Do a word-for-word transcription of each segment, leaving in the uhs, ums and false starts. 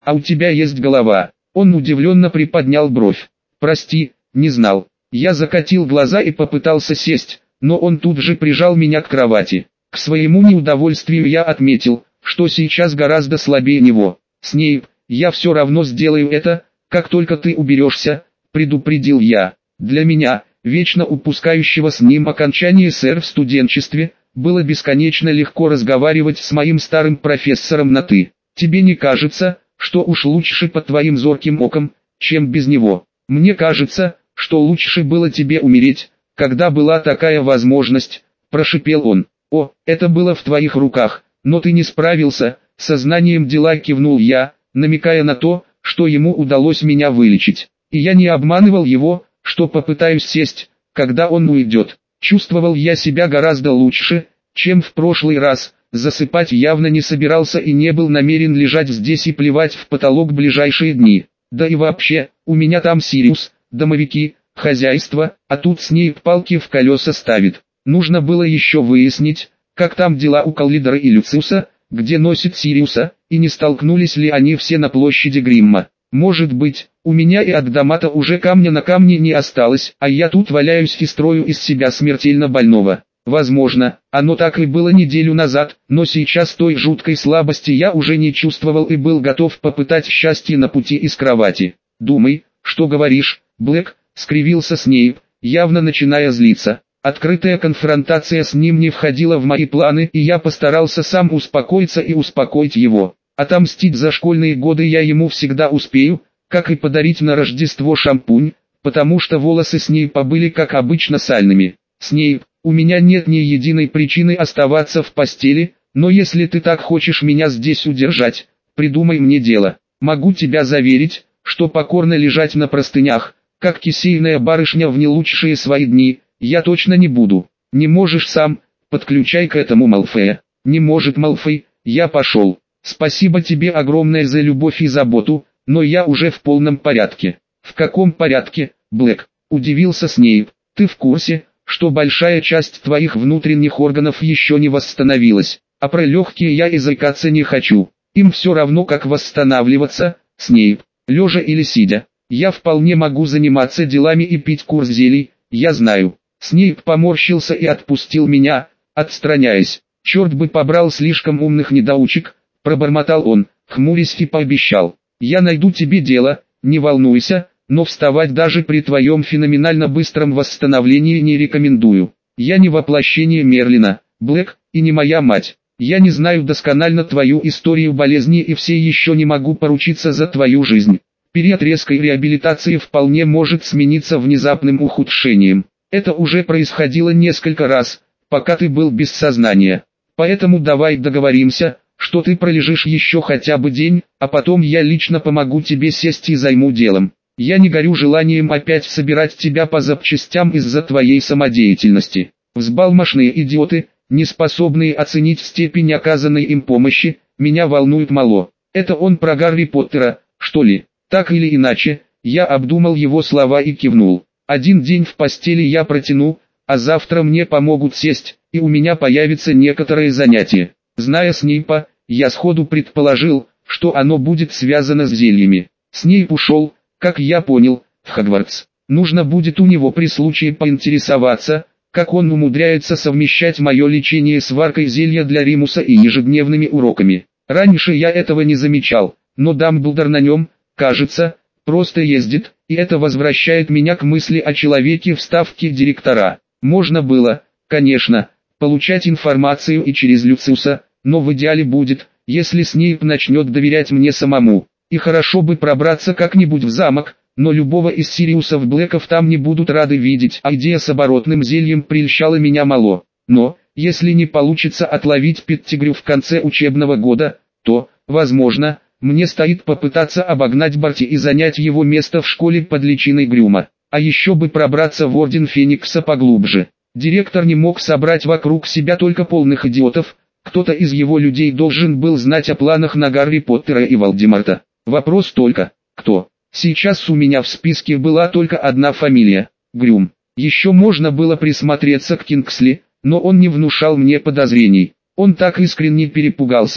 А у тебя есть голова. Он удивленно приподнял бровь. Прости, не знал. Я закатил глаза и попытался сесть, но он тут же прижал меня к кровати. К своему неудовольствию я отметил, что сейчас гораздо слабее него. Снейп, я все равно сделаю это, как только ты уберешься, предупредил я. Для меня, вечно упускающего с ним окончание сэр в студенчестве, было бесконечно легко разговаривать с моим старым профессором на «ты». Тебе не кажется, что уж лучше под твоим зорким оком, чем без него? Мне кажется, что лучше было тебе умереть, когда была такая возможность, прошипел он. О, это было в твоих руках, но ты не справился, сознанием дела кивнул я, намекая на то, что ему удалось меня вылечить. И я не обманывал его, что попытаюсь сесть, когда он уйдет. Чувствовал я себя гораздо лучше, чем в прошлый раз, засыпать явно не собирался и не был намерен лежать здесь и плевать в потолок ближайшие дни. Да и вообще, у меня там Сириус, домовики, хозяйство, а тут Снейп палки в колеса ставит. Нужно было еще выяснить, как там дела у Коллидора и Люциуса, где носит Сириуса, и не столкнулись ли они все на площади Гримма. Может быть, у меня и от Дамата уже камня на камне не осталось, а я тут валяюсь и строю из себя смертельно больного. Возможно, оно так и было неделю назад, но сейчас той жуткой слабости я уже не чувствовал и был готов попытать счастье на пути из кровати. «Думай, что говоришь, Блэк», — скривился Снейп, явно начиная злиться. Открытая конфронтация с ним не входила в мои планы, и я постарался сам успокоиться и успокоить его. Отомстить за школьные годы я ему всегда успею, как и подарить на Рождество шампунь, потому что волосы Снейпа были как обычно сальными. «Снейп, у меня нет ни единой причины оставаться в постели, но если ты так хочешь меня здесь удержать, придумай мне дело. Могу тебя заверить, что покорно лежать на простынях, как кисейная барышня в не лучшие свои дни, я точно не буду. Не можешь сам, подключай к этому Малфея». «Не может Малфей, я пошел. Спасибо тебе огромное за любовь и заботу, но я уже в полном порядке». «В каком порядке, Блэк?» – удивился Снейп. «Ты в курсе, что большая часть твоих внутренних органов еще не восстановилась, а про легкие я и заикаться не хочу. Им все равно как восстанавливаться, Снейп, лежа или сидя. Я вполне могу заниматься делами и пить курс зелий, я знаю». Снейп поморщился и отпустил меня, отстраняясь. «Черт бы побрал слишком умных недоучек», — пробормотал он, хмурясь и пообещал. «Я найду тебе дело, не волнуйся, но вставать даже при твоем феноменально быстром восстановлении не рекомендую. Я не воплощение Мерлина, Блэк, и не моя мать. Я не знаю досконально твою историю болезни и все еще не могу поручиться за твою жизнь. Период резкой реабилитации вполне может смениться внезапным ухудшением. Это уже происходило несколько раз, пока ты был без сознания. Поэтому давай договоримся, что ты пролежишь еще хотя бы день, а потом я лично помогу тебе сесть и займу делом. Я не горю желанием опять собирать тебя по запчастям из-за твоей самодеятельности. Взбалмошные идиоты, не способные оценить степень оказанной им помощи, меня волнует мало. Это он про Гарри Поттера, что ли?» Так или иначе, я обдумал его слова и кивнул. Один день в постели я протяну, а завтра мне помогут сесть, и у меня появится некоторое занятие. Зная Снейпа, я сходу предположил, что оно будет связано с зельями. Снейп ушел, как я понял, в Хогвартс. Нужно будет у него при случае поинтересоваться, как он умудряется совмещать мое лечение с варкой зелья для Римуса и ежедневными уроками. Раньше я этого не замечал, но Дамблдор на нем, кажется, просто ездит, и это возвращает меня к мысли о человеке в ставке директора. Можно было, конечно, получать информацию и через Люциуса, но в идеале будет, если Снейп начнет доверять мне самому. И хорошо бы пробраться как-нибудь в замок, но любого из Сириусов Блэков там не будут рады видеть, а идея с оборотным зельем прельщала меня мало. Но, если не получится отловить Петтигрю в конце учебного года, то, возможно, мне стоит попытаться обогнать Барти и занять его место в школе под личиной Грюма. А еще бы пробраться в Орден Феникса поглубже. Директор не мог собрать вокруг себя только полных идиотов, кто-то из его людей должен был знать о планах на Гарри Поттера и Волдеморта. Вопрос только, кто? Сейчас у меня в списке была только одна фамилия – Грюм. Еще можно было присмотреться к Кингсли, но он не внушал мне подозрений. Он так искренне перепугался,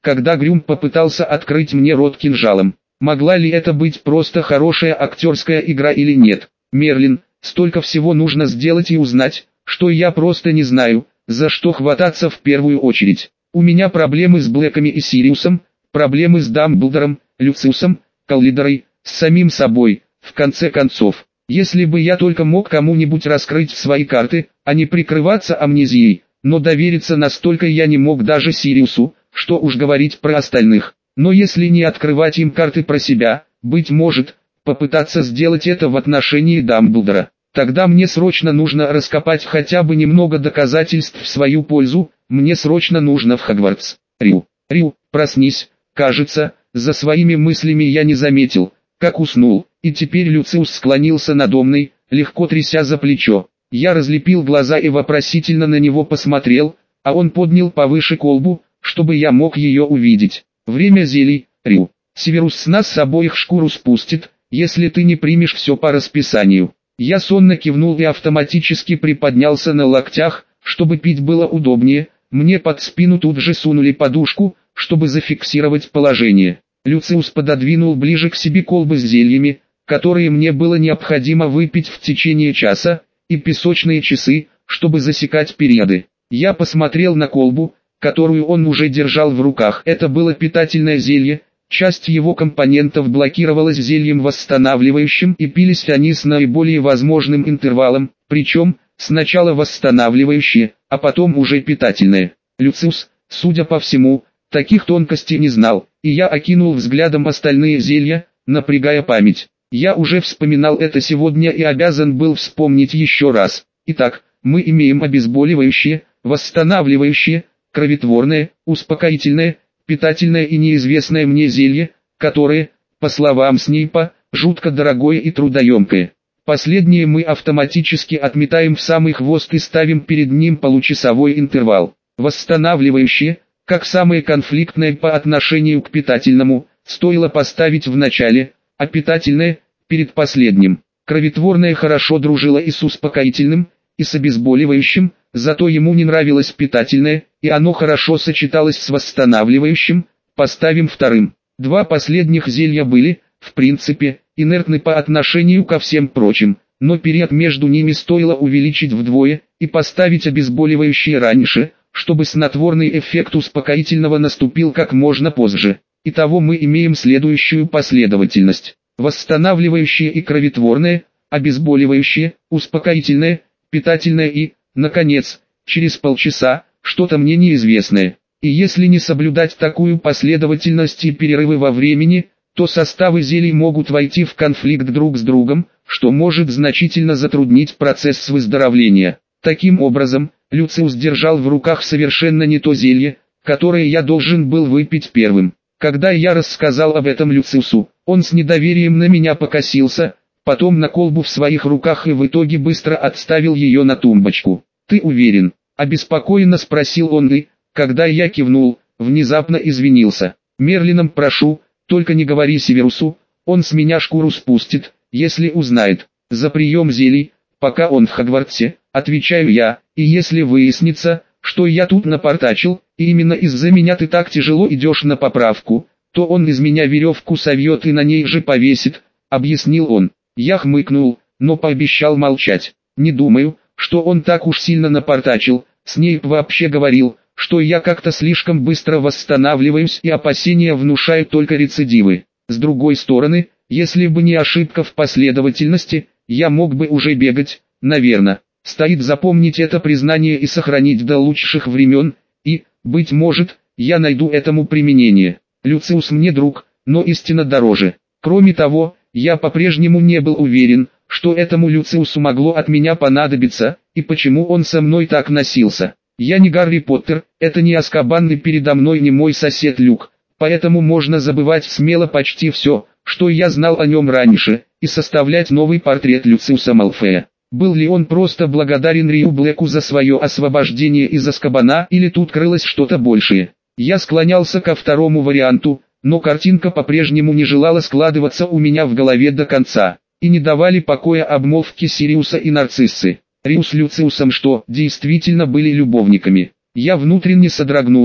когда Грюм попытался открыть мне рот кинжалом. Могла ли это быть просто хорошая актерская игра или нет? Мерлин, столько всего нужно сделать и узнать, что я просто не знаю, за что хвататься в первую очередь. У меня проблемы с Блэками и Сириусом, проблемы с Дамблдором, Люциусом, Коллидорой, с самим собой, в конце концов. Если бы я только мог кому-нибудь раскрыть свои карты, а не прикрываться амнезией, но довериться настолько я не мог даже Сириусу, что уж говорить про остальных. Но если не открывать им карты про себя, быть может, попытаться сделать это в отношении Дамблдора. Тогда мне срочно нужно раскопать хотя бы немного доказательств в свою пользу, мне срочно нужно в Хогвартс. Рю, Рю, проснись, кажется, за своими мыслями я не заметил, как уснул, и теперь Люциус склонился надо мной, легко тряся за плечо. Я разлепил глаза и вопросительно на него посмотрел, а он поднял повыше колбу, чтобы я мог ее увидеть. Время зелий, Рю. Северус с нас с обоих шкуру спустит, если ты не примешь все по расписанию. Я сонно кивнул и автоматически приподнялся на локтях, чтобы пить было удобнее. Мне под спину тут же сунули подушку, чтобы зафиксировать положение. Люциус пододвинул ближе к себе колбы с зельями, которые мне было необходимо выпить в течение часа, и песочные часы, чтобы засекать периоды. Я посмотрел на колбу, которую он уже держал в руках. Это было питательное зелье, часть его компонентов блокировалась зельем восстанавливающим и пились они с наиболее возможным интервалом, причем, сначала восстанавливающие, а потом уже питательные. Люциус, судя по всему, таких тонкостей не знал, и я окинул взглядом остальные зелья, напрягая память. Я уже вспоминал это сегодня и обязан был вспомнить еще раз. Итак, мы имеем обезболивающее, восстанавливающее, кроветворное, успокоительное, питательное и неизвестное мне зелье, которое, по словам Снейпа, жутко дорогое и трудоемкое. Последнее мы автоматически отметаем в самый хвост и ставим перед ним получасовой интервал. Восстанавливающее, как самое конфликтное по отношению к питательному, стоило поставить в начале, а питательное – перед последним. Кроветворное хорошо дружило и с успокоительным, и с обезболивающим, зато ему не нравилось питательное, и оно хорошо сочеталось с восстанавливающим, поставим вторым. Два последних зелья были, в принципе, инертны по отношению ко всем прочим, но период между ними стоило увеличить вдвое, и поставить обезболивающее раньше, чтобы снотворный эффект успокоительного наступил как можно позже. Итого мы имеем следующую последовательность. Восстанавливающее и кроветворное, обезболивающее, успокоительное, питательное и, наконец, через полчаса, что-то мне неизвестное. И если не соблюдать такую последовательность и перерывы во времени, то составы зелий могут войти в конфликт друг с другом, что может значительно затруднить процесс выздоровления. Таким образом, Люциус держал в руках совершенно не то зелье, которое я должен был выпить первым. Когда я рассказал об этом Люциусу, он с недоверием на меня покосился, потом на колбу в своих руках и в итоге быстро отставил ее на тумбочку. «Ты уверен?» – обеспокоенно спросил он и, когда я кивнул, внезапно извинился. «Мерлином прошу, только не говори Северусу, он с меня шкуру спустит, если узнает. За прием зелий, пока он в Хогвартсе, отвечаю я, и если выяснится, что я тут напортачил, и именно из-за меня ты так тяжело идешь на поправку, то он из меня веревку совьет и на ней же повесит», — объяснил он. Я хмыкнул, но пообещал молчать. Не думаю, что он так уж сильно напортачил. Снейп вообще говорил, что я как-то слишком быстро восстанавливаюсь и опасения внушают только рецидивы. С другой стороны, если бы не ошибка в последовательности, я мог бы уже бегать, наверное. Стоит запомнить это признание и сохранить до лучших времен, и, быть может, я найду этому применение. Люциус мне друг, но истинно дороже. Кроме того, я по-прежнему не был уверен, что этому Люциусу могло от меня понадобиться, и почему он со мной так носился. Я не Гарри Поттер, это не Азкабан и передо мной не мой сосед Люк, поэтому можно забывать смело почти все, что я знал о нем раньше, и составлять новый портрет Люциуса Малфоя. Был ли он просто благодарен Рию Блэку за свое освобождение из Азкабана, или тут крылось что-то большее? Я склонялся ко второму варианту, но картинка по-прежнему не желала складываться у меня в голове до конца, и не давали покоя обмолвки Сириуса и Нарциссы. Рию с Люциусом что, действительно были любовниками? Я внутренне содрогнулся,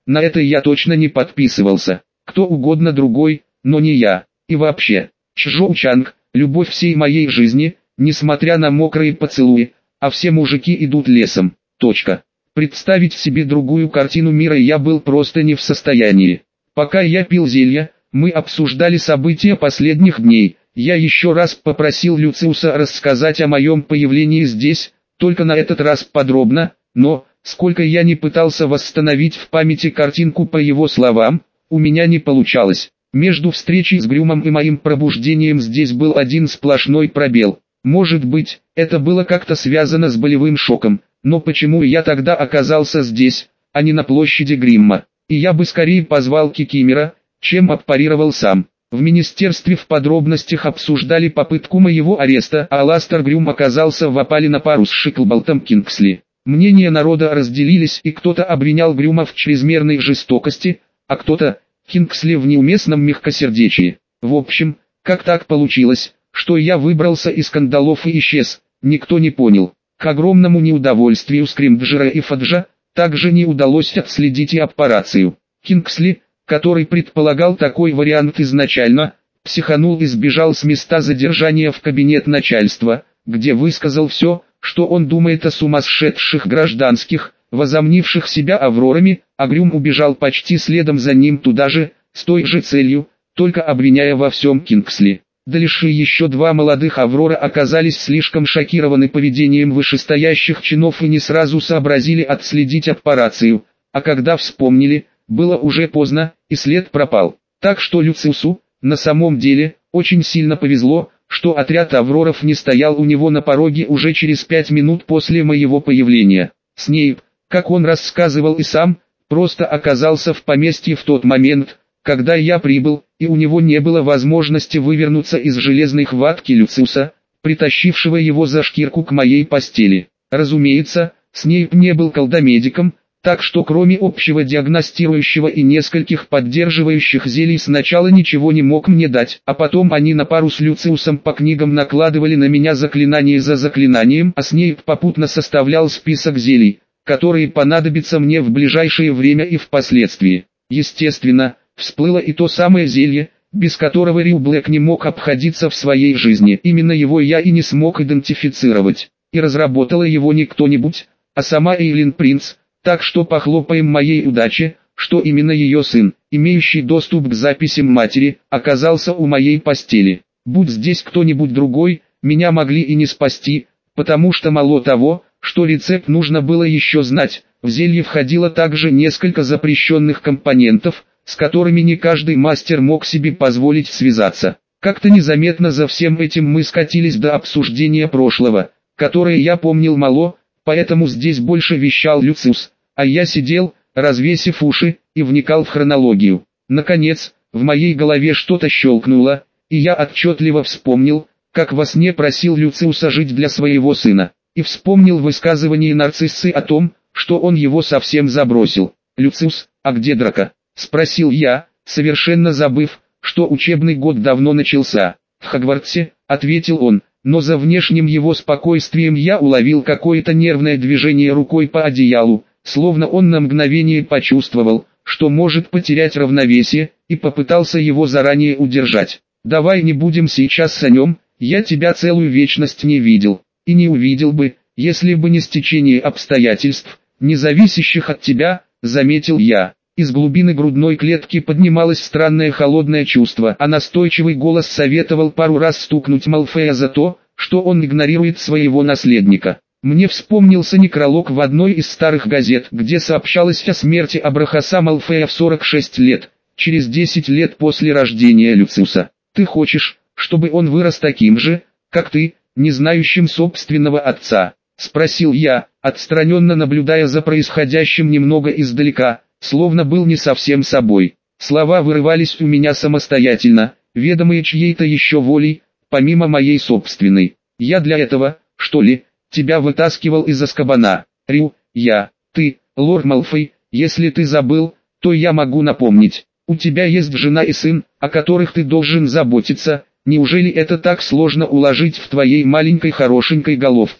на это я точно не подписывался. Кто угодно другой, но не я. И вообще, Чжоу Чанг, любовь всей моей жизни, несмотря на мокрые поцелуи, а все мужики идут лесом. Точка. Представить себе другую картину мира я был просто не в состоянии. Пока я пил зелье, мы обсуждали события последних дней. Я еще раз попросил Люциуса рассказать о моем появлении здесь, только на этот раз подробно, но, сколько я не пытался восстановить в памяти картинку по его словам, у меня не получалось. Между встречей с Грюмом и моим пробуждением здесь был один сплошной пробел. Может быть, это было как-то связано с болевым шоком, но почему я тогда оказался здесь, а не на площади Гримма? И я бы скорее позвал Кикимора, чем отпарировал сам. В министерстве в подробностях обсуждали попытку моего ареста, а Аластер Грюм оказался в опале на пару с Шиклболтом Кингсли. Мнения народа разделились, и кто-то обвинял Грюма в чрезмерной жестокости, а кто-то — Кингсли в неуместном мягкосердечии. В общем, как так получилось, что я выбрался из кандалов и исчез, никто не понял. К огромному неудовольствию Скримджера и Фаджа, также не удалось отследить и операцию. Кингсли, который предполагал такой вариант изначально, психанул и сбежал с места задержания в кабинет начальства, где высказал все, что он думает о сумасшедших гражданских, возомнивших себя Аврорами, а Грюм убежал почти следом за ним туда же, с той же целью, только обвиняя во всем Кингсли. Дальше еще два молодых Аврора оказались слишком шокированы поведением вышестоящих чинов и не сразу сообразили отследить операцию, а когда вспомнили, было уже поздно, и след пропал. Так что Люциусу, на самом деле, очень сильно повезло, что отряд Авроров не стоял у него на пороге уже через пять минут после моего появления. Снейп, как он рассказывал и сам, просто оказался в поместье в тот момент, когда я прибыл, и у него не было возможности вывернуться из железной хватки Люциуса, притащившего его за шкирку к моей постели. Разумеется, Снейп не был колдомедиком, так что кроме общего диагностирующего и нескольких поддерживающих зелий сначала ничего не мог мне дать, а потом они на пару с Люциусом по книгам накладывали на меня заклинание за заклинанием, а Снейп попутно составлял список зелий, которые понадобятся мне в ближайшее время и впоследствии. Естественно, всплыло и то самое зелье, без которого Рю Блэк не мог обходиться в своей жизни. Именно его я и не смог идентифицировать. И разработала его не кто-нибудь, а сама Эйлин Принц, так что похлопаем моей удаче, что именно ее сын, имеющий доступ к записям матери, оказался у моей постели. Будь здесь кто-нибудь другой, меня могли и не спасти, потому что мало того, что рецепт нужно было еще знать, в зелье входило также несколько запрещенных компонентов, с которыми не каждый мастер мог себе позволить связаться. Как-то незаметно за всем этим мы скатились до обсуждения прошлого, которое я помнил мало, поэтому здесь больше вещал Люциус, а я сидел, развесив уши, и вникал в хронологию. Наконец, в моей голове что-то щелкнуло, и я отчетливо вспомнил, как во сне просил Люциуса жить для своего сына, и вспомнил высказывание нарциссы о том, что он его совсем забросил. «Люциус, а где Драко?» — спросил я, совершенно забыв, что учебный год давно начался. «В Хогвартсе», — ответил он, но за внешним его спокойствием я уловил какое-то нервное движение рукой по одеялу, словно он на мгновение почувствовал, что может потерять равновесие, и попытался его заранее удержать. «Давай не будем сейчас о нем, я тебя целую вечность не видел, и не увидел бы, если бы не стечение обстоятельств, не зависящих от тебя», — заметил я. Из глубины грудной клетки поднималось странное холодное чувство, а настойчивый голос советовал пару раз стукнуть Малфоя за то, что он игнорирует своего наследника. Мне вспомнился некролог в одной из старых газет, где сообщалось о смерти Абрахаса Малфоя в сорок шесть лет, через десять лет после рождения Люциуса. «Ты хочешь, чтобы он вырос таким же, как ты, не знающим собственного отца?» — спросил я, отстраненно наблюдая за происходящим немного издалека, словно был не совсем собой. Слова вырывались у меня самостоятельно, ведомые чьей-то еще волей, помимо моей собственной. «Я для этого, что ли, тебя вытаскивал из Азкабана, Рю, я, ты, лорд Малфой, если ты забыл, то я могу напомнить. У тебя есть жена и сын, о которых ты должен заботиться, неужели это так сложно уложить в твоей маленькой хорошенькой головке?»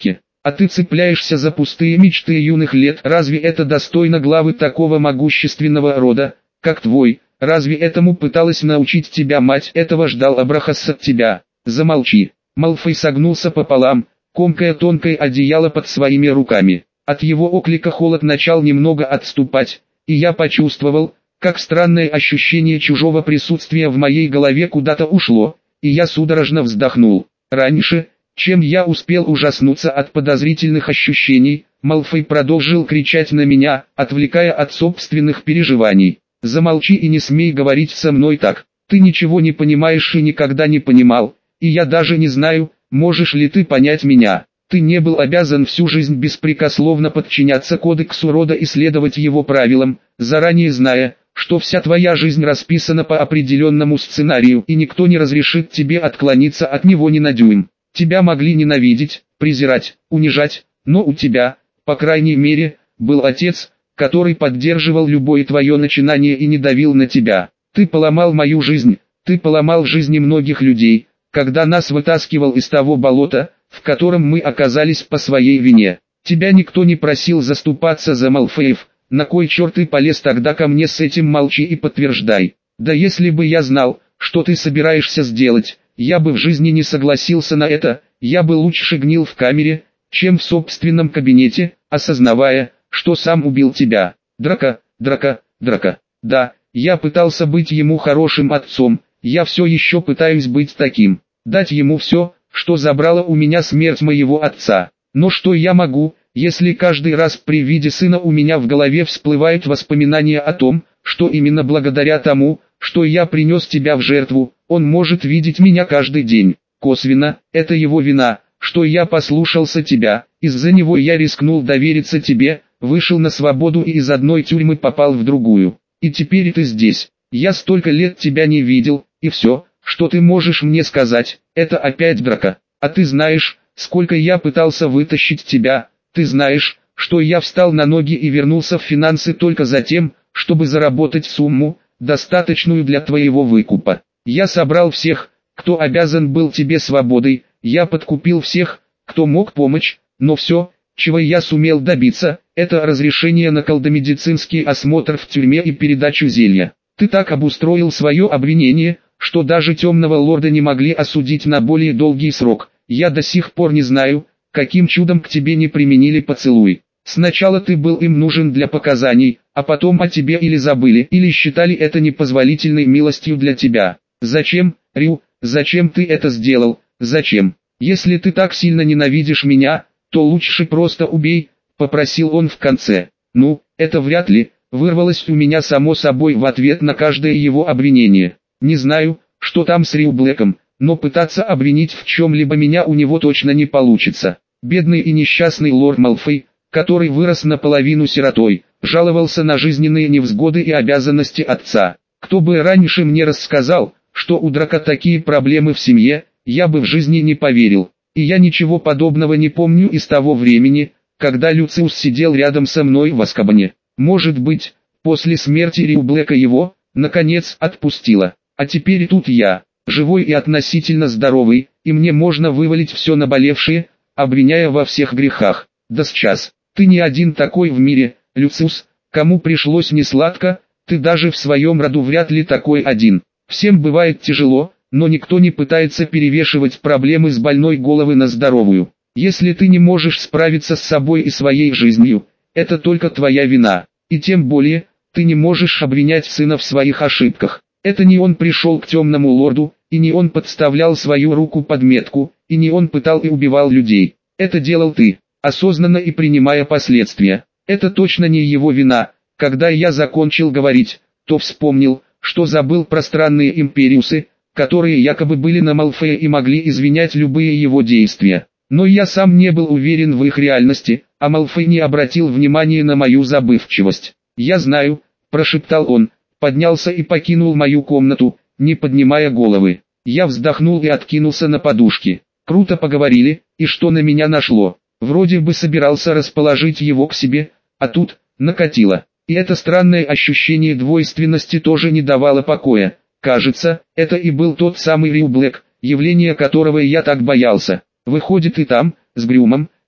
А ты цепляешься за пустые мечты юных лет. Разве это достойно главы такого могущественного рода, как твой? Разве этому пыталась научить тебя мать? Этого ждал Абрахас от тебя. Замолчи. Малфой согнулся пополам, комкая тонкое одеяло под своими руками. От его оклика холод начал немного отступать, и я почувствовал, как странное ощущение чужого присутствия в моей голове куда-то ушло, и я судорожно вздохнул. Раньше, чем я успел ужаснуться от подозрительных ощущений, Малфой продолжил кричать на меня, отвлекая от собственных переживаний. «Замолчи и не смей говорить со мной так. Ты ничего не понимаешь и никогда не понимал, и я даже не знаю, можешь ли ты понять меня. Ты не был обязан всю жизнь беспрекословно подчиняться кодексу рода и следовать его правилам, заранее зная, что вся твоя жизнь расписана по определенному сценарию и никто не разрешит тебе отклониться от него ни на дюйм. Тебя могли ненавидеть, презирать, унижать, но у тебя, по крайней мере, был отец, который поддерживал любое твое начинание и не давил на тебя. Ты поломал мою жизнь, ты поломал жизни многих людей, когда нас вытаскивал из того болота, в котором мы оказались по своей вине. Тебя никто не просил заступаться за Малфоев, на кой черт ты полез тогда ко мне с этим? Молчи и подтверждай. Да если бы я знал, что ты собираешься сделать, я бы в жизни не согласился на это, я бы лучше гнил в камере, чем в собственном кабинете, осознавая, что сам убил тебя. Драка, драка, драка. Да, я пытался быть ему хорошим отцом, я все еще пытаюсь быть таким, дать ему все, что забрала у меня смерть моего отца. Но что я могу, если каждый раз при виде сына у меня в голове всплывают воспоминания о том, что именно благодаря тому, что я принес тебя в жертву, он может видеть меня каждый день. Косвенно, это его вина, что я послушался тебя, из-за него я рискнул довериться тебе, вышел на свободу и из одной тюрьмы попал в другую. И теперь ты здесь. Я столько лет тебя не видел, и все, что ты можешь мне сказать, это опять драка. А ты знаешь, сколько я пытался вытащить тебя, ты знаешь, что я встал на ноги и вернулся в финансы только за тем, чтобы заработать сумму, достаточную для твоего выкупа. Я собрал всех, кто обязан был тебе свободой, я подкупил всех, кто мог помочь, но все, чего я сумел добиться, это разрешение на колдомедицинский осмотр в тюрьме и передачу зелья. Ты так обустроил свое обвинение, что даже темного лорда не могли осудить на более долгий срок. Я до сих пор не знаю, каким чудом к тебе не применили поцелуй. Сначала ты был им нужен для показаний, а потом о тебе или забыли, или считали это непозволительной милостью для тебя. Зачем, Рю, зачем ты это сделал, зачем? Если ты так сильно ненавидишь меня, то лучше просто убей, попросил он в конце. Ну, это вряд ли, вырвалось у меня само собой в ответ на каждое его обвинение. Не знаю, что там с Рю Блэком, но пытаться обвинить в чем-либо меня у него точно не получится. Бедный и несчастный лорд Малфой, который вырос наполовину сиротой, жаловался на жизненные невзгоды и обязанности отца. Кто бы раньше мне рассказал, что у Драка такие проблемы в семье, я бы в жизни не поверил. И я ничего подобного не помню из того времени, когда Люциус сидел рядом со мной в Азкабане. Может быть, после смерти Рю Блэка его, наконец, отпустило. А теперь тут я, живой и относительно здоровый, и мне можно вывалить все наболевшее, обвиняя во всех грехах. Да сейчас, ты не один такой в мире, Люциус, кому пришлось несладко, ты даже в своем роду вряд ли такой один. Всем бывает тяжело, но никто не пытается перевешивать проблемы с больной головы на здоровую. Если ты не можешь справиться с собой и своей жизнью, это только твоя вина, и тем более, ты не можешь обвинять сына в своих ошибках. Это не он пришел к темному лорду, и не он подставлял свою руку под метку, и не он пытал и убивал людей. Это делал ты, осознанно и принимая последствия. Это точно не его вина. Когда я закончил говорить, то вспомнил, что забыл про странные империусы, которые якобы были на Малфоя и могли извинять любые его действия. Но я сам не был уверен в их реальности, а Малфой не обратил внимания на мою забывчивость. «Я знаю», – прошептал он, поднялся и покинул мою комнату, не поднимая головы. Я вздохнул и откинулся на подушки. Круто поговорили, и что на меня нашло. Вроде бы собирался расположить его к себе, а тут, накатило. И это странное ощущение двойственности тоже не давало покоя. Кажется, это и был тот самый Рю Блэк, явление которого я так боялся. Выходит, и там, с Грюмом,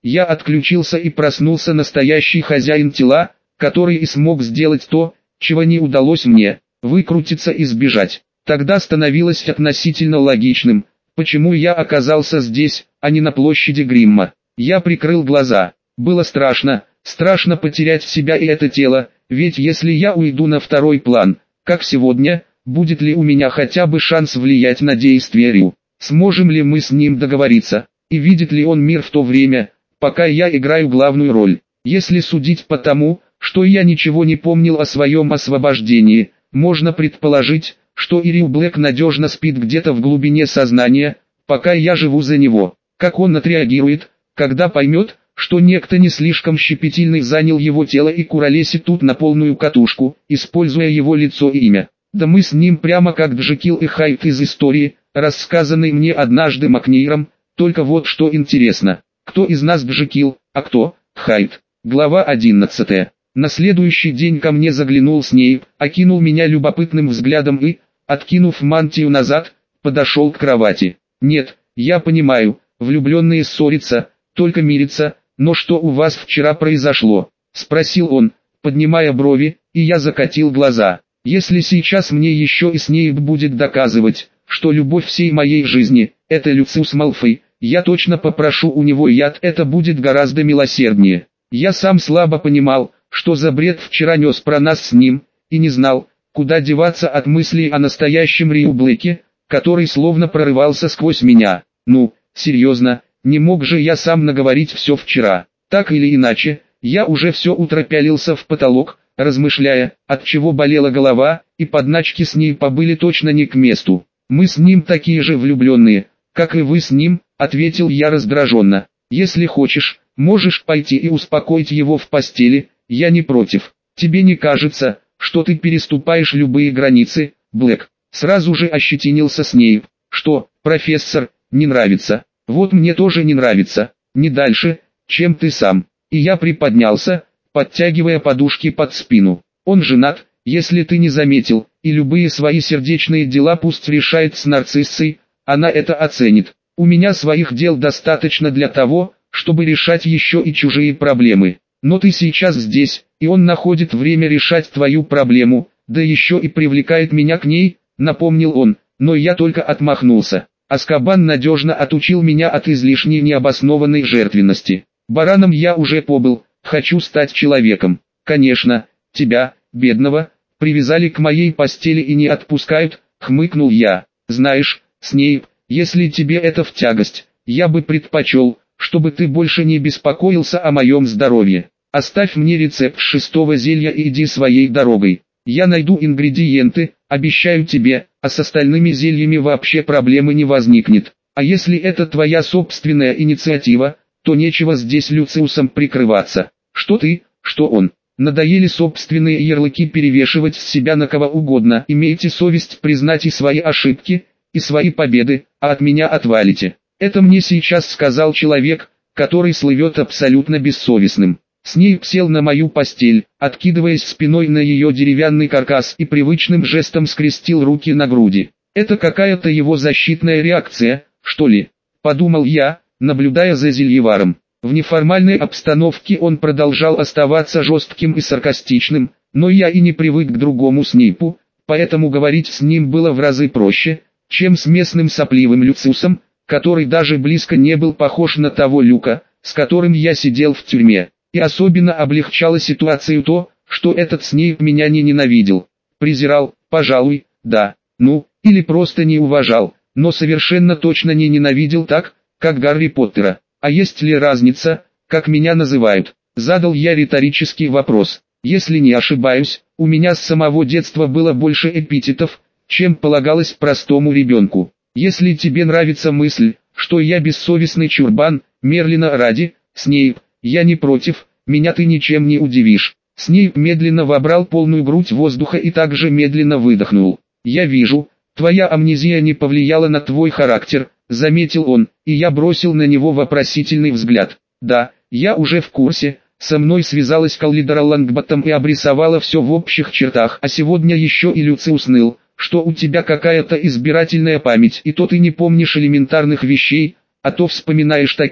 Я отключился и проснулся настоящий хозяин тела, который и смог сделать то, чего не удалось мне, выкрутиться и сбежать. Тогда становилось относительно логичным, почему я оказался здесь, а не на площади Гримма. Я прикрыл глаза. Было страшно, страшно потерять себя и это тело, ведь если я уйду на второй план, как сегодня, будет ли у меня хотя бы шанс влиять на действия Рю? Сможем ли мы с ним договориться? И видит ли он мир в то время, пока я играю главную роль? Если судить по тому, что я ничего не помнил о своем освобождении, можно предположить, что и Рю Блэк надежно спит где-то в глубине сознания, пока я живу за него. Как он отреагирует, когда поймет, что некто не слишком щепетильный занял его тело и куролесит тут на полную катушку, используя его лицо и имя. Да мы с ним прямо как Джекил и Хайд из истории, рассказанной мне однажды Макнейром, только вот что интересно, кто из нас Джекил, а кто Хайд? Глава одиннадцатая. На следующий день ко мне заглянул Снейп, окинул меня любопытным взглядом и, откинув мантию назад, подошел к кровати. Нет, я понимаю, влюбленные ссорятся, только мирятся, но что у вас вчера произошло? Спросил он, поднимая брови, и я закатил глаза. Если сейчас мне еще и Снейп будет доказывать, что любовь всей моей жизни – это Люциус Малфой, я точно попрошу у него яд, это будет гораздо милосерднее. Я сам слабо понимал, что за бред вчера нес про нас с ним, и не знал, куда деваться от мыслей о настоящем Рю Блэке, который словно прорывался сквозь меня. Ну, серьезно, не мог же я сам наговорить все вчера. Так или иначе, я уже все утро пялился в потолок, размышляя, от чего болела голова, и подначки с ней побыли точно не к месту. «Мы с ним такие же влюбленные, как и вы с ним», — ответил я раздраженно. «Если хочешь, можешь пойти и успокоить его в постели, я не против. Тебе не кажется, что ты переступаешь любые границы, Блэк?» Сразу же ощетинился Снейп. «Что, профессор, не нравится? Вот мне тоже не нравится, не дальше, чем ты сам». И я приподнялся, подтягивая подушки под спину. «Он женат, если ты не заметил, и любые свои сердечные дела пусть решает с нарциссой, она это оценит. У меня своих дел достаточно для того, чтобы решать еще и чужие проблемы. Но ты сейчас здесь, и он находит время решать твою проблему, да еще и привлекает меня к ней», — напомнил он, но я только отмахнулся. Азкабан надежно отучил меня от излишней необоснованной жертвенности. Бараном я уже побыл, хочу стать человеком. Конечно, тебя, бедного, привязали к моей постели и не отпускают, хмыкнул я. Знаешь, Снейп, если тебе это в тягость, я бы предпочел, чтобы ты больше не беспокоился о моем здоровье. Оставь мне рецепт шестого зелья и иди своей дорогой. Я найду ингредиенты, обещаю тебе, а с остальными зельями вообще проблемы не возникнет. А если это твоя собственная инициатива, то нечего здесь Люциусом прикрываться. Что ты, что он? Надоели собственные ярлыки перевешивать с себя на кого угодно. Имейте совесть признать и свои ошибки, и свои победы, а от меня отвалите. Это мне сейчас сказал человек, который слывет абсолютно бессовестным. Снейп сел на мою постель, откидываясь спиной на ее деревянный каркас и привычным жестом скрестил руки на груди. Это какая-то его защитная реакция, что ли? Подумал я, наблюдая за зельеваром. В неформальной обстановке он продолжал оставаться жестким и саркастичным, но я и не привык к другому Снейпу, поэтому говорить с ним было в разы проще, чем с местным сопливым Люциусом, который даже близко не был похож на того Люка, с которым я сидел в тюрьме. И особенно облегчало ситуацию то, что этот Снейп меня не ненавидел. Презирал, пожалуй, да, ну, или просто не уважал, но совершенно точно не ненавидел так, как Гарри Поттера. А есть ли разница, как меня называют? Задал я риторический вопрос. Если не ошибаюсь, у меня с самого детства было больше эпитетов, чем полагалось простому ребенку. Если тебе нравится мысль, что я бессовестный чурбан, Мерлина ради, Снейп, я не против, меня ты ничем не удивишь. Снейп медленно вобрал полную грудь воздуха и также медленно выдохнул. Я вижу, твоя амнезия не повлияла на твой характер, заметил он, и я бросил на него вопросительный взгляд. Да, я уже в курсе, со мной связалась Каллидора Лангботтом и обрисовала все в общих чертах, а сегодня еще и Люциус ныл, что у тебя какая-то избирательная память, и то ты не помнишь элементарных вещей, а то вспоминаешь такие,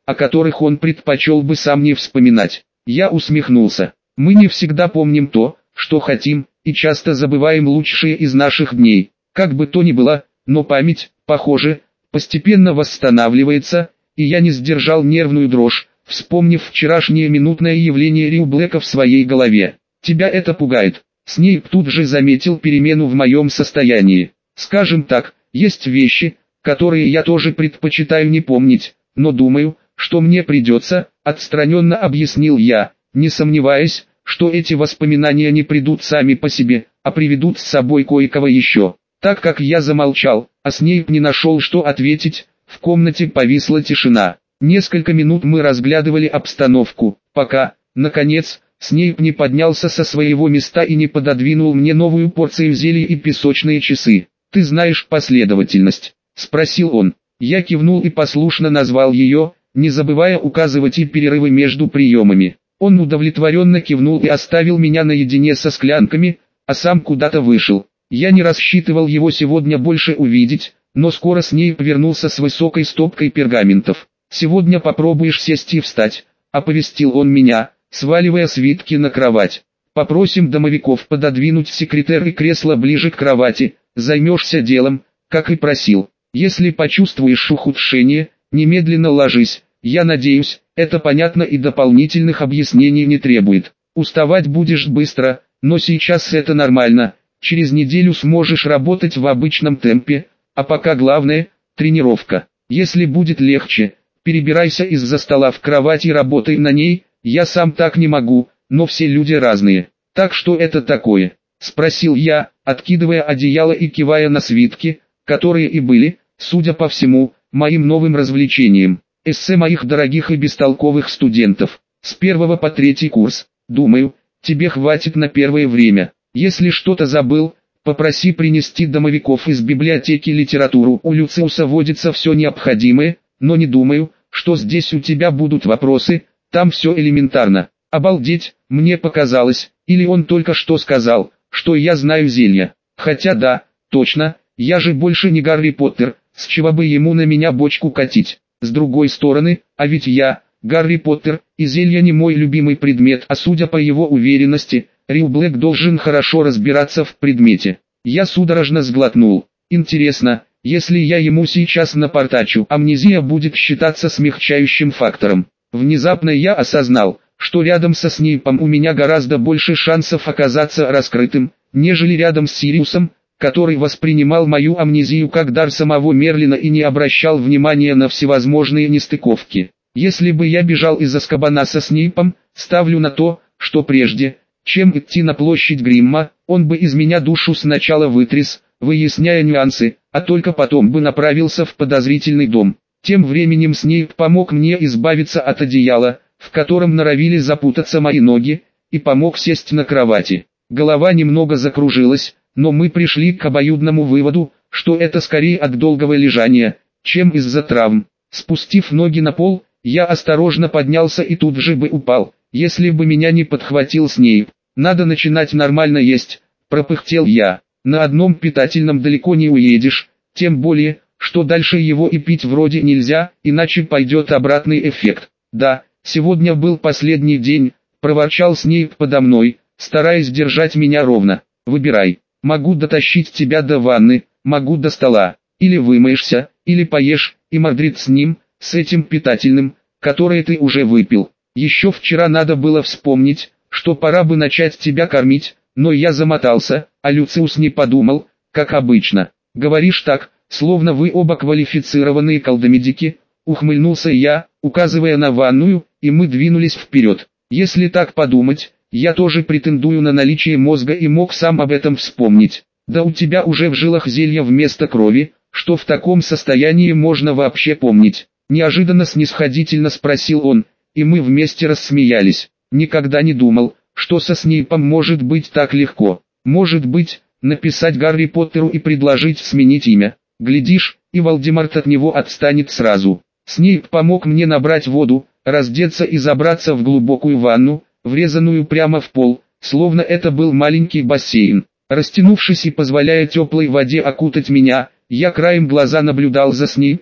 о которых он предпочел бы сам не вспоминать. Я усмехнулся. Мы не всегда помним то, что хотим, и часто забываем лучшие из наших дней. Как бы то ни было, но память, похоже, постепенно восстанавливается, и я не сдержал нервную дрожь, вспомнив вчерашнее минутное явление Рю Блэка в своей голове. «Тебя это пугает?» Снейп тут же заметил перемену в моем состоянии. «Скажем так, есть вещи, которые я тоже предпочитаю не помнить, но думаю, что мне придется», — отстраненно объяснил я, не сомневаясь, что эти воспоминания не придут сами по себе, а приведут с собой кое-кого еще. Так как я замолчал, а Снейп не нашел, что ответить, в комнате повисла тишина. Несколько минут мы разглядывали обстановку, пока, наконец, Снейп не поднялся со своего места и не пододвинул мне новую порцию зелья и песочные часы. «Ты знаешь последовательность?» — спросил он. Я кивнул и послушно назвал ее, не забывая указывать и перерывы между приемами. Он удовлетворенно кивнул и оставил меня наедине со склянками, а сам куда-то вышел. Я не рассчитывал его сегодня больше увидеть, но скоро Снейп вернулся с высокой стопкой пергаментов. «Сегодня попробуешь сесть и встать», — оповестил он меня, сваливая свитки на кровать. «Попросим домовиков пододвинуть секретер и кресло ближе к кровати, займешься делом, как и просил. Если почувствуешь ухудшение, немедленно ложись. Я надеюсь, это понятно и дополнительных объяснений не требует. Уставать будешь быстро, но сейчас это нормально. Через неделю сможешь работать в обычном темпе, а пока главное – тренировка. Если будет легче, перебирайся из-за стола в кровать и работай на ней. Я сам так не могу, но все люди разные. Так что это такое?» – спросил я, откидывая одеяло и кивая на свитки, которые и были, судя по всему, моим новым развлечением. «Эссе моих дорогих и бестолковых студентов. С первого по третий курс. Думаю, тебе хватит на первое время. Если что-то забыл, попроси принести домовиков из библиотеки литературу. У Люциуса водится все необходимое, но не думаю, что здесь у тебя будут вопросы, там все элементарно». Обалдеть, мне показалось, или он только что сказал, что я знаю зелья. Хотя да, точно, я же больше не Гарри Поттер, с чего бы ему на меня бочку катить. С другой стороны, а ведь я, Гарри Поттер, и зелья не мой любимый предмет, а судя по его уверенности, Рю Блэк должен хорошо разбираться в предмете. Я судорожно сглотнул. Интересно, если я ему сейчас напортачу, амнезия будет считаться смягчающим фактором. Внезапно я осознал, что рядом со Снейпом у меня гораздо больше шансов оказаться раскрытым, нежели рядом с Сириусом, который воспринимал мою амнезию как дар самого Мерлина и не обращал внимания на всевозможные нестыковки. Если бы я бежал из Азкабана со Снейпом, ставлю на то, что прежде, чем идти на площадь Гримма, он бы из меня душу сначала вытряс, выясняя нюансы, а только потом бы направился в подозрительный дом. Тем временем Снейп помог мне избавиться от одеяла, в котором норовили запутаться мои ноги, и помог сесть на кровати. Голова немного закружилась, но мы пришли к обоюдному выводу, что это скорее от долгого лежания, чем из-за травм. Спустив ноги на пол, я осторожно поднялся и тут же бы упал, если бы меня не подхватил Снейп. «Надо начинать нормально есть», – пропыхтел я. «На одном питательном далеко не уедешь, тем более, что дальше его и пить вроде нельзя, иначе пойдет обратный эффект». «Да, сегодня был последний день», – проворчал Снейп подо мной, стараясь держать меня ровно. «Выбирай. Могу дотащить тебя до ванны, могу до стола. Или вымоешься, или поешь, и Мадрид с ним, с этим питательным, которое ты уже выпил. Еще вчера надо было вспомнить, что пора бы начать тебя кормить, но я замотался, а Люциус не подумал, как обычно. Говоришь так, словно вы оба квалифицированные колдомедики», — ухмыльнулся я, указывая на ванную, и мы двинулись вперед. Если так подумать, я тоже претендую на наличие мозга и мог сам об этом вспомнить. Да у тебя уже в жилах зелья вместо крови, что в таком состоянии можно вообще помнить? Неожиданно снисходительно спросил он, и мы вместе рассмеялись. Никогда не думал, что со Снейпом может быть так легко. Может быть, написать Гарри Поттеру и предложить сменить имя. Глядишь, и Волдеморт от него отстанет сразу. Снейп помог мне набрать воду, раздеться и забраться в глубокую ванну, врезанную прямо в пол, словно это был маленький бассейн. Растянувшись и позволяя теплой воде окутать меня, я краем глаза наблюдал за Снейпом,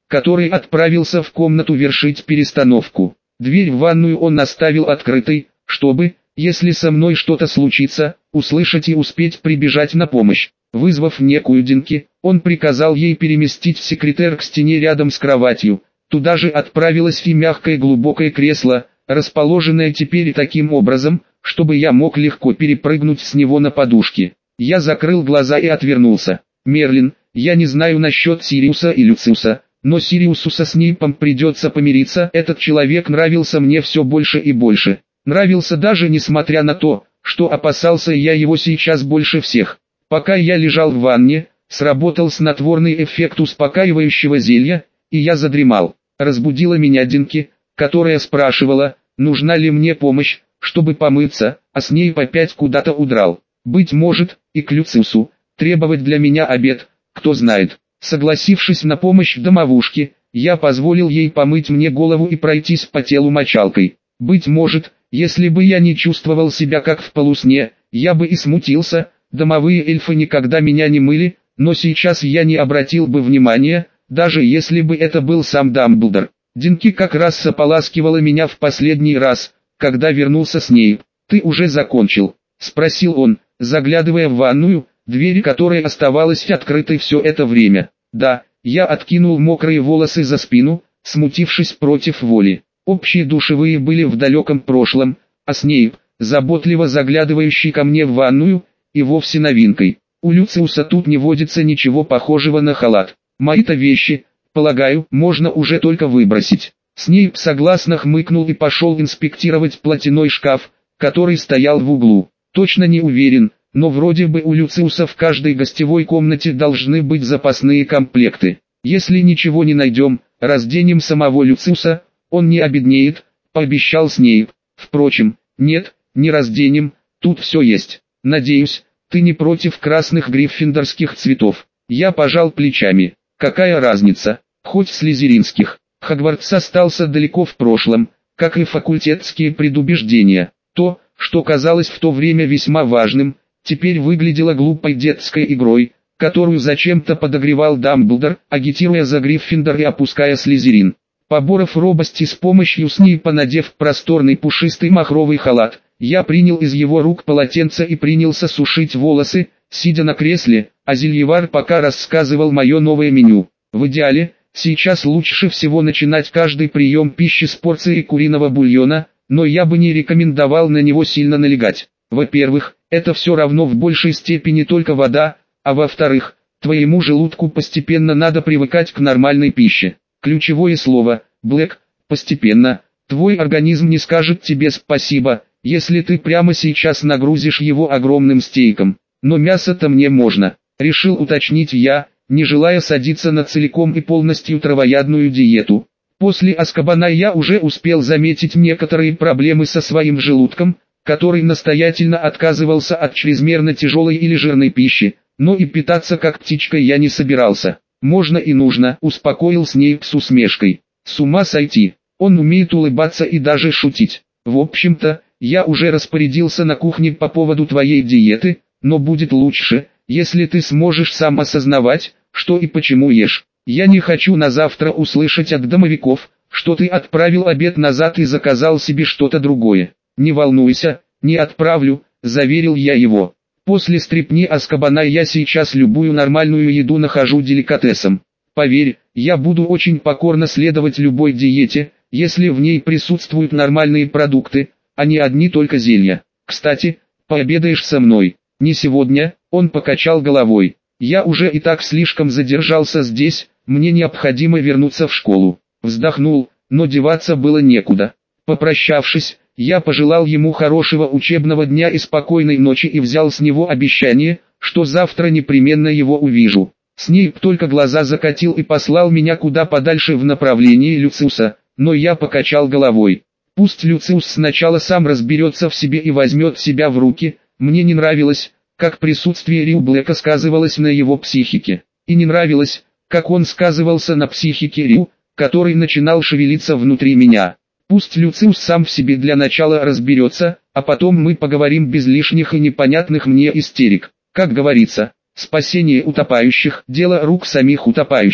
который отправился в комнату вершить перестановку. Дверь в ванную он оставил открытой, чтобы, если со мной что-то случится, услышать и успеть прибежать на помощь. Вызвав некую Динки, он приказал ей переместить секретер к стене рядом с кроватью. Туда же отправилось и мягкое глубокое кресло, расположенное теперь таким образом, чтобы я мог легко перепрыгнуть с него на подушки. Я закрыл глаза и отвернулся. «Мерлин, я не знаю насчет Сириуса и Люциуса, но Сириусу со Снейпом придется помириться. Этот человек нравился мне все больше и больше. Нравился даже несмотря на то, что опасался я его сейчас больше всех. Пока я лежал в ванне, сработал снотворный эффект успокаивающего зелья, и я задремал. Разбудила меня Динки, которая спрашивала, нужна ли мне помощь, чтобы помыться, а Снейп опять куда-то удрал. Быть может, и к Люциусу, требовать для меня обед, кто знает. Согласившись на помощь домовушке, я позволил ей помыть мне голову и пройтись по телу мочалкой. Быть может, если бы я не чувствовал себя как в полусне, я бы и смутился. Домовые эльфы никогда меня не мыли, но сейчас я не обратил бы внимания, даже если бы это был сам Дамблдор. Динки как раз ополаскивала меня в последний раз, когда вернулся Снейп. «Ты уже закончил?» — спросил он, заглядывая в ванную, дверь которой оставалась открытой все это время. «Да», я откинул мокрые волосы за спину, смутившись против воли. Общие душевые были в далеком прошлом, а Снейп, заботливо заглядывающий ко мне в ванную, и вовсе новинкой. У Люциуса тут не водится ничего похожего на халат. Мои-то вещи, полагаю, можно уже только выбросить. Снейп согласно хмыкнул и пошел инспектировать платяной шкаф, который стоял в углу. Точно не уверен, но вроде бы у Люциуса в каждой гостевой комнате должны быть запасные комплекты. Если ничего не найдем, разденем самого Люциуса, он не обеднеет, пообещал Снейп. Впрочем, нет, не разденем, тут все есть. Надеюсь, ты не против красных гриффиндорских цветов. Я пожал плечами. Какая разница, хоть слизеринских. Хогвартс остался далеко в прошлом, как и факультетские предубеждения. То, что казалось в то время весьма важным, теперь выглядело глупой детской игрой, которую зачем-то подогревал Дамблдор, агитируя за Гриффиндор и опуская Слизерин. Поборов робости с помощью Снейпа, надев просторный пушистый махровый халат, я принял из его рук полотенце и принялся сушить волосы, сидя на кресле, а зельевар пока рассказывал мое новое меню. В идеале, сейчас лучше всего начинать каждый прием пищи с порции куриного бульона, но я бы не рекомендовал на него сильно налегать. Во-первых, это все равно в большей степени только вода, а во-вторых, твоему желудку постепенно надо привыкать к нормальной пище. Ключевое слово, Блэк, постепенно. Твой организм не скажет тебе спасибо, если ты прямо сейчас нагрузишь его огромным стейком. Но мясо-то мне можно, решил уточнить я, не желая садиться на целиком и полностью травоядную диету. После Азкабана я уже успел заметить некоторые проблемы со своим желудком, который настоятельно отказывался от чрезмерно тяжелой или жирной пищи, но и питаться как птичка я не собирался. «Можно и нужно», — успокоил Снейп с усмешкой. «С ума сойти, он умеет улыбаться и даже шутить. В общем-то, я уже распорядился на кухне по поводу твоей диеты, но будет лучше, если ты сможешь сам осознавать, что и почему ешь. Я не хочу на завтра услышать от домовиков, что ты отправил обед назад и заказал себе что-то другое. Не волнуйся, не отправлю», — заверил я его. «После стрипни Азкабана я сейчас любую нормальную еду нахожу деликатесом. Поверь, я буду очень покорно следовать любой диете, если в ней присутствуют нормальные продукты, а не одни только зелья. Кстати, пообедаешь со мной?» «Не сегодня», — он покачал головой. «Я уже и так слишком задержался здесь, мне необходимо вернуться в школу». Вздохнул, но деваться было некуда. Попрощавшись, я пожелал ему хорошего учебного дня и спокойной ночи и взял с него обещание, что завтра непременно его увижу. Снейп только глаза закатил и послал меня куда подальше в направлении Люциуса, но я покачал головой. Пусть Люциус сначала сам разберется в себе и возьмет себя в руки. Мне не нравилось, как присутствие Рю Блэка сказывалось на его психике, и не нравилось, как он сказывался на психике Рю, который начинал шевелиться внутри меня. Пусть Люциус сам в себе для начала разберется, а потом мы поговорим без лишних и непонятных мне истерик. Как говорится, спасение утопающих – дело рук самих утопающих.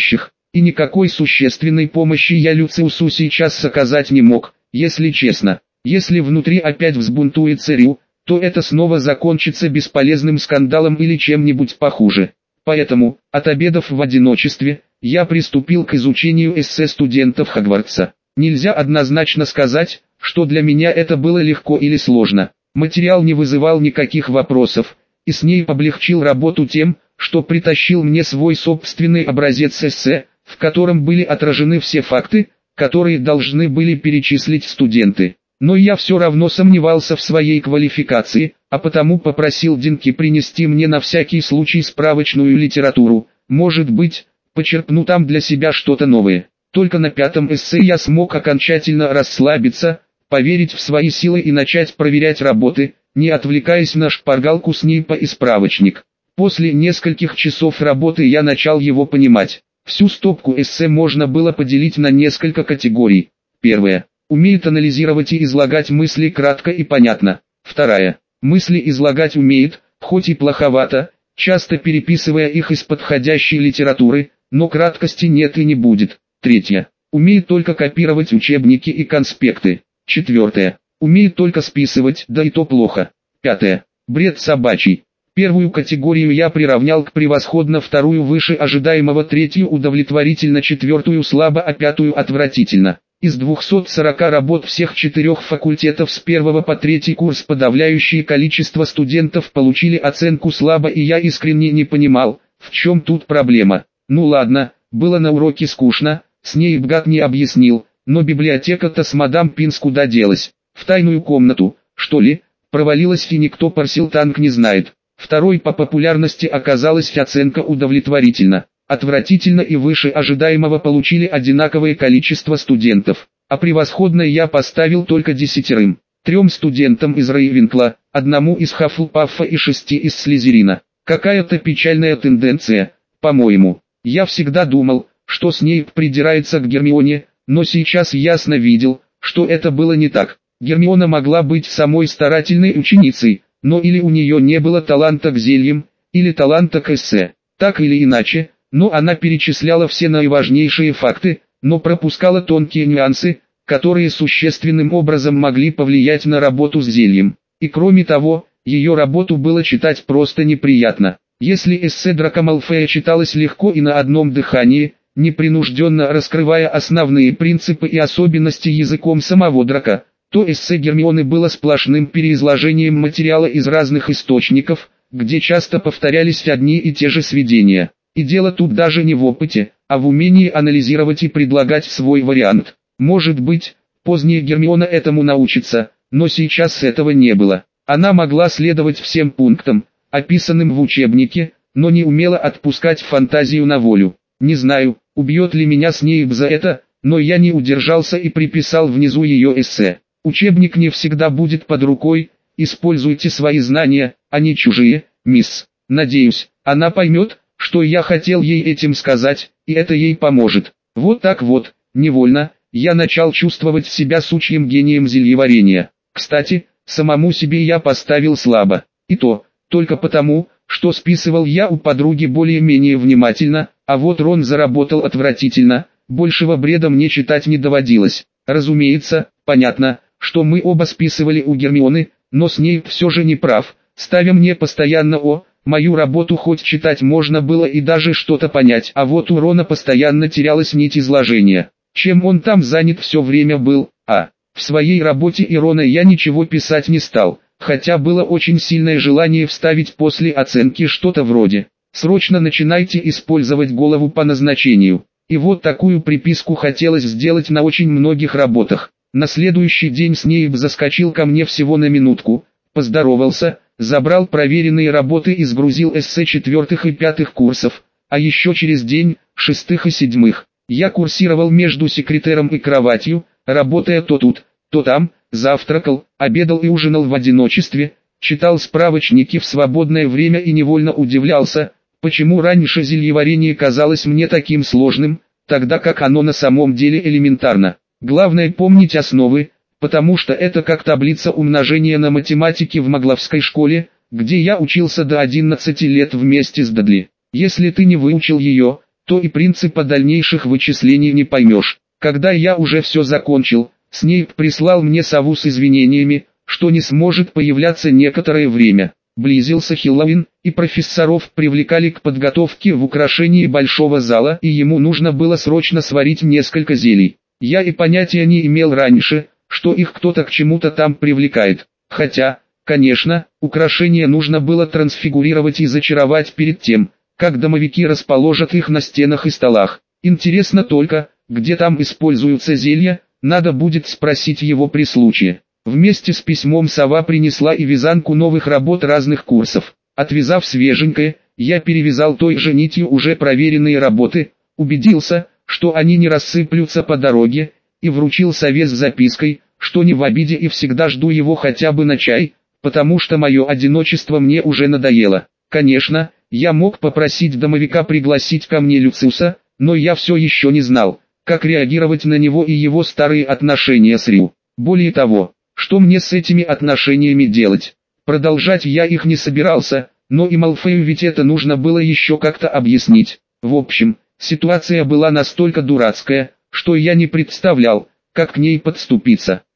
и никакой существенной помощи я Люциусу сейчас оказать не мог, если честно. Если внутри опять взбунтуется Рю, то это снова закончится бесполезным скандалом или чем-нибудь похуже. Поэтому, отобедав в одиночестве, я приступил к изучению эссе студентов Хогвартса. Нельзя однозначно сказать, что для меня это было легко или сложно. Материал не вызывал никаких вопросов, и Снейп облегчил работу тем, что притащил мне свой собственный образец эссе, в котором были отражены все факты, которые должны были перечислить студенты. Но я все равно сомневался в своей квалификации, а потому попросил Динки принести мне на всякий случай справочную литературу, может быть, почерпну там для себя что-то новое. Только на пятом эссе я смог окончательно расслабиться, поверить в свои силы и начать проверять работы, не отвлекаясь на шпаргалку Снейпа и справочник. После нескольких часов работы я начал его понимать. Всю стопку эссе можно было поделить на несколько категорий. Первая. Умеет анализировать и излагать мысли кратко и понятно. Вторая. Мысли излагать умеет, хоть и плоховато, часто переписывая их из подходящей литературы, но краткости нет и не будет. Третья. Умеет только копировать учебники и конспекты. Четвертая. Умеет только списывать, да и то плохо. Пятая. Бред собачий. Первую категорию я приравнял к превосходно, вторую выше ожидаемого, третью удовлетворительно, четвертую слабо, а пятую отвратительно. Из двухсот сорока работ всех четырех факультетов с первого по третий курс подавляющее количество студентов получили оценку слабо, и я искренне не понимал, в чем тут проблема. Ну ладно, было на уроке скучно, Снейп гад не объяснил, но библиотека-то с мадам Пинс куда делась? В тайную комнату, что ли? Провалилась, и никто Парсилтанг не знает. Второй по популярности оказалась оценка удовлетворительно. Отвратительно и выше ожидаемого получили одинаковое количество студентов, а превосходно я поставил только десятерым. Трем студентам из Рейвенкла, одному из Хаффлпаффа и шести из Слизерина. Какая-то печальная тенденция, по-моему. Я всегда думал, что Снейп придирается к Гермионе, но сейчас ясно видел, что это было не так. Гермиона могла быть самой старательной ученицей, но или у нее не было таланта к зельям, или таланта к эссе. Так или иначе, но она перечисляла все наиважнейшие факты, но пропускала тонкие нюансы, которые существенным образом могли повлиять на работу с зельем. И кроме того, ее работу было читать просто неприятно. Если эссе Драко Малфоя читалось легко и на одном дыхании, непринужденно раскрывая основные принципы и особенности языком самого Драко, то эссе Гермионы было сплошным переизложением материала из разных источников, где часто повторялись одни и те же сведения. И дело тут даже не в опыте, а в умении анализировать и предлагать свой вариант. Может быть, позднее Гермиона этому научится, но сейчас этого не было. Она могла следовать всем пунктам, описанным в учебнике, но не умела отпускать фантазию на волю. Не знаю, убьет ли меня Снейп за это, но я не удержался и приписал внизу ее эссе. Учебник не всегда будет под рукой, используйте свои знания, а не чужие, мисс. Надеюсь, она поймет, что я хотел ей этим сказать, и это ей поможет. Вот так вот, невольно, я начал чувствовать себя сучьим гением зельеварения. Кстати, самому себе я поставил слабо. И то, только потому, что списывал я у подруги более-менее внимательно, а вот Рон заработал отвратительно, большего бреда мне читать не доводилось. Разумеется, понятно, что мы оба списывали у Гермионы, но Снейп все же не прав, ставя мне постоянно О. Мою работу хоть читать можно было и даже что-то понять, а вот у Рона постоянно терялась нить изложения. Чем он там занят все время был, а в своей работе и Рона я ничего писать не стал, хотя было очень сильное желание вставить после оценки что-то вроде «Срочно начинайте использовать голову по назначению». И вот такую приписку хотелось сделать на очень многих работах. На следующий день Снейп заскочил ко мне всего на минутку, поздоровался, забрал проверенные работы и сгрузил эссе четвертых и пятых курсов, а еще через день, шестых и седьмых, я курсировал между секретером и кроватью, работая то тут, то там, завтракал, обедал и ужинал в одиночестве, читал справочники в свободное время и невольно удивлялся, почему раньше зельеварение казалось мне таким сложным, тогда как оно на самом деле элементарно. Главное помнить основы, потому что это как таблица умножения на математике в Магловской школе, где я учился до одиннадцати лет вместе с Дадли. Если ты не выучил ее, то и принципа дальнейших вычислений не поймешь. Когда я уже все закончил, Снейп прислал мне сову с извинениями, что не сможет появляться некоторое время. Близился Хэллоуин, и профессоров привлекали к подготовке в украшении большого зала, и ему нужно было срочно сварить несколько зелий. Я и понятия не имел раньше, что их кто-то к чему-то там привлекает. Хотя, конечно, украшения нужно было трансфигурировать и зачаровать перед тем, как домовики расположат их на стенах и столах. Интересно только, где там используются зелья, надо будет спросить его при случае. Вместе с письмом сова принесла и вязанку новых работ разных курсов. Отвязав свеженькое, я перевязал той же нитью уже проверенные работы, убедился, что они не рассыплются по дороге, и вручил сове с запиской, что не в обиде и всегда жду его хотя бы на чай, потому что мое одиночество мне уже надоело. Конечно, я мог попросить домовика пригласить ко мне Люциуса, но я все еще не знал, как реагировать на него и его старые отношения с Рю. Более того, что мне с этими отношениями делать? Продолжать я их не собирался, но и Малфою ведь это нужно было еще как-то объяснить. В общем, ситуация была настолько дурацкая, что я не представлял, как к ней подступиться.